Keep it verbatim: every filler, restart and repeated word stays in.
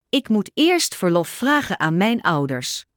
Ik moet eerst verlof vragen aan mijn ouders.